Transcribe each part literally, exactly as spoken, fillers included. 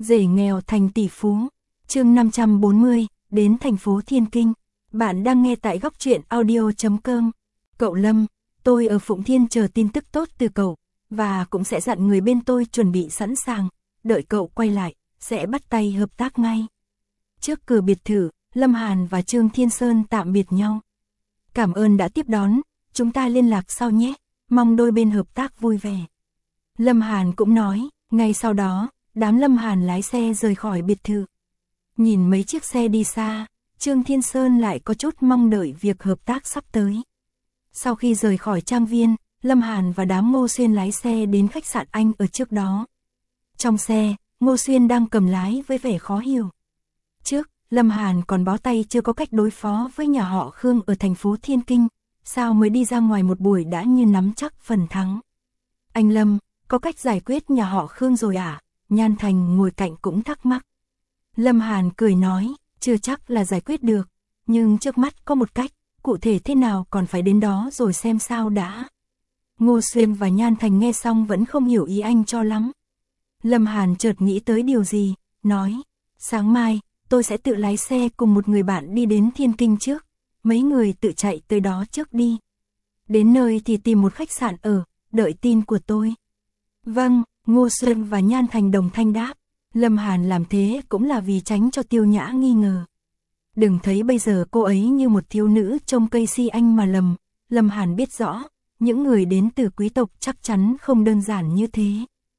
Rể nghèo thành tỷ phú. Chương năm trăm bốn mươi, đến thành phố Thiên Kinh. Bạn đang nghe tại góc truyện audio chấm com. Cậu Lâm, tôi ở Phụng Thiên chờ tin tức tốt từ cậu, và cũng sẽ dặn người bên tôi chuẩn bị sẵn sàng, đợi cậu quay lại, sẽ bắt tay hợp tác ngay. Trước cửa biệt thự, Lâm Hàn và Trương Thiên Sơn tạm biệt nhau. Cảm ơn đã tiếp đón, chúng ta liên lạc sau nhé, mong đôi bên hợp tác vui vẻ. Lâm Hàn cũng nói, ngay sau đó, đám Lâm Hàn lái xe rời khỏi biệt thự. Nhìn mấy chiếc xe đi xa, Trương Thiên Sơn lại có chút mong đợi việc hợp tác sắp tới. Sau khi rời khỏi trang viên, Lâm Hàn và đám Ngô Xuyên lái xe đến khách sạn Anh ở trước đó. Trong xe, Ngô Xuyên đang cầm lái với vẻ khó hiểu. Trước, Lâm Hàn còn bó tay chưa có cách đối phó với nhà họ Khương ở thành phố Thiên Kinh, sao mới đi ra ngoài một buổi đã như nắm chắc phần thắng. Anh Lâm, có cách giải quyết nhà họ Khương rồi à? Nhan Thành ngồi cạnh cũng thắc mắc. Lâm Hàn cười nói, chưa chắc là giải quyết được, nhưng trước mắt có một cách, cụ thể thế nào còn phải đến đó rồi xem sao đã. Ngô Xuyên và Nhan Thành nghe xong vẫn không hiểu ý anh cho lắm. Lâm Hàn chợt nghĩ tới điều gì, nói, sáng mai, tôi sẽ tự lái xe cùng một người bạn đi đến Thiên Kinh trước, mấy người tự chạy tới đó trước đi. Đến nơi thì tìm một khách sạn ở, đợi tin của tôi. Vâng, Ngô Xuyên và Nhan Thành đồng thanh đáp. Lâm Hàn làm thế cũng là vì tránh cho Tiêu Nhã nghi ngờ. Đừng thấy bây giờ cô ấy như một thiếu nữ trông cây si anh mà lầm, Lâm Hàn biết rõ, những người đến từ quý tộc chắc chắn không đơn giản như thế.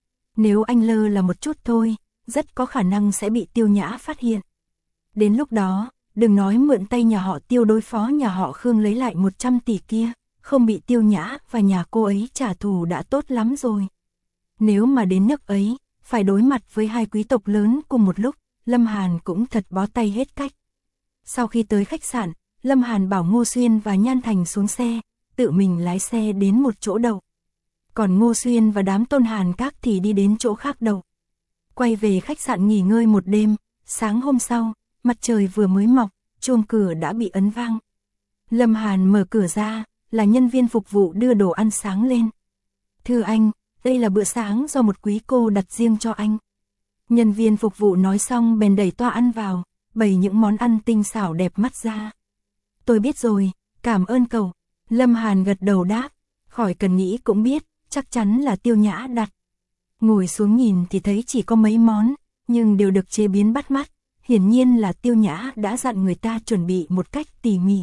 Nếu anh lơ là một chút thôi, rất có khả năng sẽ bị Tiêu Nhã phát hiện. Đến lúc đó, đừng nói mượn tay nhà họ Tiêu đối phó nhà họ Khương lấy lại một trăm tỷ kia, không bị Tiêu Nhã và nhà cô ấy trả thù đã tốt lắm rồi. Nếu mà đến nước ấy, phải đối mặt với hai quý tộc lớn cùng một lúc, Lâm Hàn cũng thật bó tay hết cách. Sau khi tới khách sạn, Lâm Hàn bảo Ngô Xuyên và Nhan Thành xuống xe, tự mình lái xe đến một chỗ đậu. Còn Ngô Xuyên và đám Tôn Hàn các thì đi đến chỗ khác đậu. Quay về khách sạn nghỉ ngơi một đêm, sáng hôm sau, mặt trời vừa mới mọc, chuông cửa đã bị ấn vang. Lâm Hàn mở cửa ra, là nhân viên phục vụ đưa đồ ăn sáng lên. Thưa anh, đây là bữa sáng do một quý cô đặt riêng cho anh. Nhân viên phục vụ nói xong bèn đẩy toa ăn vào, bày những món ăn tinh xảo đẹp mắt ra. Tôi biết rồi, cảm ơn cậu. Lâm Hàn gật đầu đáp, khỏi cần nghĩ cũng biết, chắc chắn là Tiêu Nhã đặt. Ngồi xuống nhìn thì thấy chỉ có mấy món, nhưng đều được chế biến bắt mắt, hiển nhiên là Tiêu Nhã đã dặn người ta chuẩn bị một cách tỉ mỉ.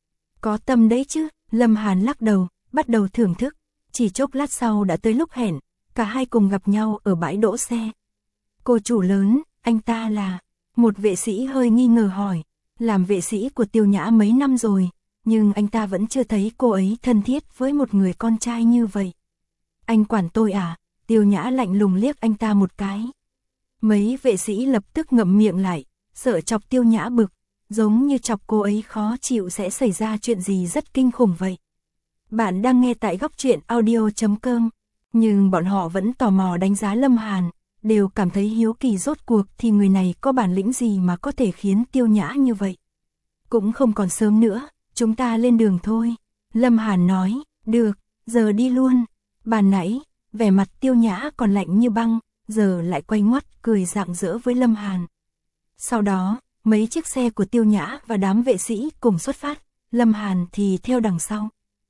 Có tâm đấy chứ, Lâm Hàn lắc đầu, bắt đầu thưởng thức. Chỉ chốc lát sau đã tới lúc hẹn, cả hai cùng gặp nhau ở bãi đỗ xe. Cô chủ lớn, anh ta là... Một vệ sĩ hơi nghi ngờ hỏi, làm vệ sĩ của Tiêu Nhã mấy năm rồi, nhưng anh ta vẫn chưa thấy cô ấy thân thiết với một người con trai như vậy. Anh quản tôi à? Tiêu Nhã lạnh lùng liếc anh ta một cái. Mấy vệ sĩ lập tức ngậm miệng lại, sợ chọc Tiêu Nhã bực, giống như chọc cô ấy khó chịu sẽ xảy ra chuyện gì rất kinh khủng vậy. Bạn đang nghe tại góc truyện audio chấm com, nhưng bọn họ vẫn tò mò đánh giá Lâm Hàn, đều cảm thấy hiếu kỳ rốt cuộc thì người này có bản lĩnh gì mà có thể khiến Tiêu Nhã như vậy. Cũng không còn sớm nữa, chúng ta lên đường thôi. Lâm Hàn nói, được, giờ đi luôn. Ban nãy, vẻ mặt Tiêu Nhã còn lạnh như băng, giờ lại quay ngoắt cười rạng rỡ với Lâm Hàn. Sau đó, mấy chiếc xe của Tiêu Nhã và đám vệ sĩ cùng xuất phát, Lâm Hàn thì theo đằng sau.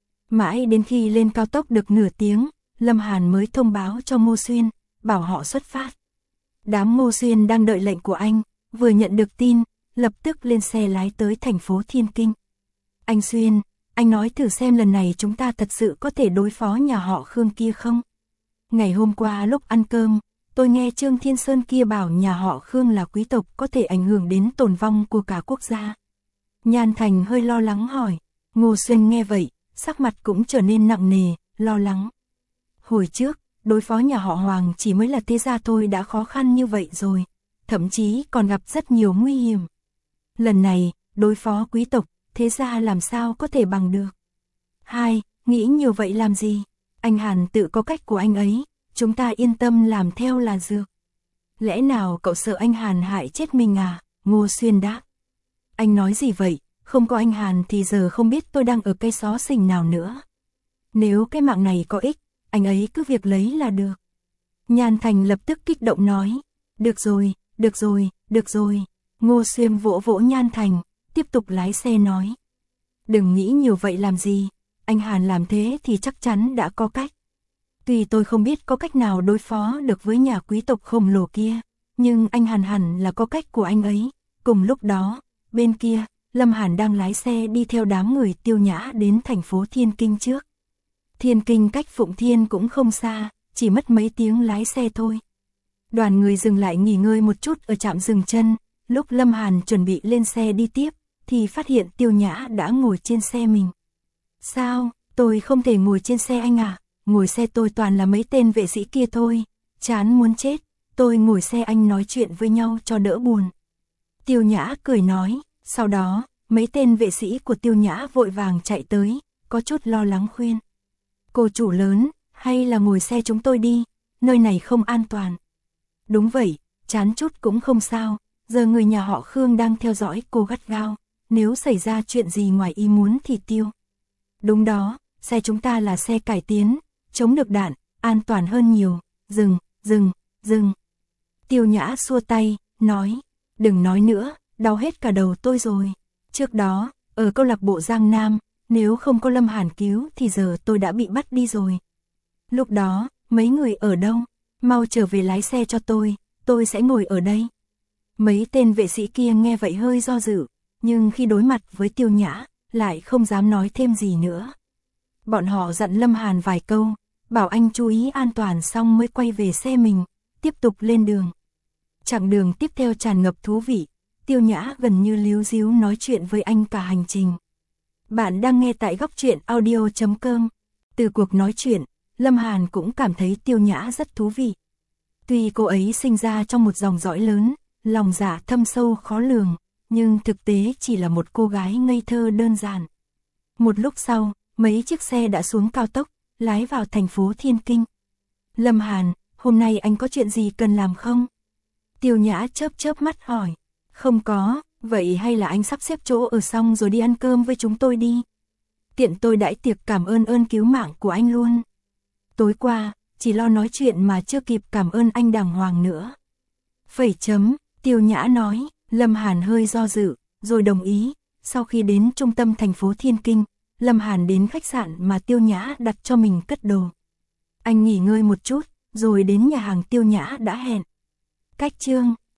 Mãi đến khi lên cao tốc được nửa tiếng, Lâm Hàn mới thông báo cho Ngô Xuyên, bảo họ xuất phát. Đám Ngô Xuyên đang đợi lệnh của anh, vừa nhận được tin, lập tức lên xe lái tới thành phố Thiên Kinh. Anh Xuyên, anh nói thử xem lần này chúng ta thật sự có thể đối phó nhà họ Khương kia không? Ngày hôm qua lúc ăn cơm, tôi nghe Trương Thiên Sơn kia bảo nhà họ Khương là quý tộc có thể ảnh hưởng đến tồn vong của cả quốc gia. Nhan Thành hơi lo lắng hỏi. Ngô Xuyên nghe vậy, sắc mặt cũng trở nên nặng nề, lo lắng. Hồi trước, đối phó nhà họ Hoàng chỉ mới là thế gia thôi đã khó khăn như vậy rồi, thậm chí còn gặp rất nhiều nguy hiểm. Lần này, đối phó quý tộc, thế gia làm sao có thể bằng được. Hai, nghĩ nhiều vậy làm gì? Anh Hàn tự có cách của anh ấy, chúng ta yên tâm làm theo là được. Lẽ nào cậu sợ anh Hàn hại chết mình à? Ngô Xuyên đáp. Anh nói gì vậy? Không có anh Hàn thì giờ không biết tôi đang ở cây xó xỉnh nào nữa. Nếu cái mạng này có ích, anh ấy cứ việc lấy là được. Nhan Thành lập tức kích động nói. Được rồi, được rồi, được rồi. Ngô Xuyên vỗ vỗ Nhan Thành, tiếp tục lái xe nói. Đừng nghĩ nhiều vậy làm gì, anh Hàn làm thế thì chắc chắn đã có cách. Tuy tôi không biết có cách nào đối phó được với nhà quý tộc khổng lồ kia, nhưng anh Hàn hẳn là có cách của anh ấy. Cùng lúc đó, bên kia, Lâm Hàn đang lái xe đi theo đám người Tiêu Nhã đến thành phố Thiên Kinh trước. Thiên Kinh cách Phụng Thiên cũng không xa, chỉ mất mấy tiếng lái xe thôi. Đoàn người dừng lại nghỉ ngơi một chút ở trạm dừng chân, lúc Lâm Hàn chuẩn bị lên xe đi tiếp, thì phát hiện Tiêu Nhã đã ngồi trên xe mình. Sao, tôi không thể ngồi trên xe anh à? Ngồi xe tôi toàn là mấy tên vệ sĩ kia thôi, chán muốn chết, tôi ngồi xe anh nói chuyện với nhau cho đỡ buồn. Tiêu Nhã cười nói, sau đó, mấy tên vệ sĩ của Tiêu Nhã vội vàng chạy tới, có chút lo lắng khuyên. Cô chủ lớn, hay là ngồi xe chúng tôi đi, nơi này không an toàn. Đúng vậy, chán chút cũng không sao, giờ người nhà họ Khương đang theo dõi cô gắt gao, nếu xảy ra chuyện gì ngoài ý muốn thì tiêu. Đúng đó, xe chúng ta là xe cải tiến, chống được đạn, an toàn hơn nhiều, dừng, dừng, dừng. Tiêu Nhã xua tay, nói, đừng nói nữa, đau hết cả đầu tôi rồi. Trước đó, ở câu lạc bộ Giang Nam, nếu không có Lâm Hàn cứu thì giờ tôi đã bị bắt đi rồi. Lúc đó, mấy người ở đâu? Mau trở về lái xe cho tôi, tôi sẽ ngồi ở đây. Mấy tên vệ sĩ kia nghe vậy hơi do dự, nhưng khi đối mặt với Tiêu Nhã, lại không dám nói thêm gì nữa. Bọn họ dặn Lâm Hàn vài câu, bảo anh chú ý an toàn xong mới quay về xe mình, tiếp tục lên đường. Chặng đường tiếp theo tràn ngập thú vị, Tiêu Nhã gần như líu díu nói chuyện với anh cả hành trình. Bạn đang nghe tại góc truyện audio chấm com. Từ cuộc nói chuyện, Lâm Hàn cũng cảm thấy Tiêu Nhã rất thú vị. Tuy cô ấy sinh ra trong một dòng dõi lớn, lòng dạ thâm sâu khó lường, nhưng thực tế chỉ là một cô gái ngây thơ đơn giản. Một lúc sau, mấy chiếc xe đã xuống cao tốc, lái vào thành phố Thiên Kinh. Lâm Hàn, hôm nay anh có chuyện gì cần làm không? Tiêu Nhã chớp chớp mắt hỏi. Không có, vậy hay là anh sắp xếp chỗ ở xong rồi đi ăn cơm với chúng tôi đi. Tiện tôi đãi tiệc cảm ơn ơn cứu mạng của anh luôn. Tối qua, chỉ lo nói chuyện mà chưa kịp cảm ơn anh đàng hoàng nữa. Phẩy chấm, Tiêu Nhã nói, Lâm Hàn hơi do dự, rồi đồng ý. Sau khi đến trung tâm thành phố Thiên Kinh, Lâm Hàn đến khách sạn mà Tiêu Nhã đặt cho mình cất đồ. Anh nghỉ ngơi một chút, rồi đến nhà hàng Tiêu Nhã đã hẹn. Cách chương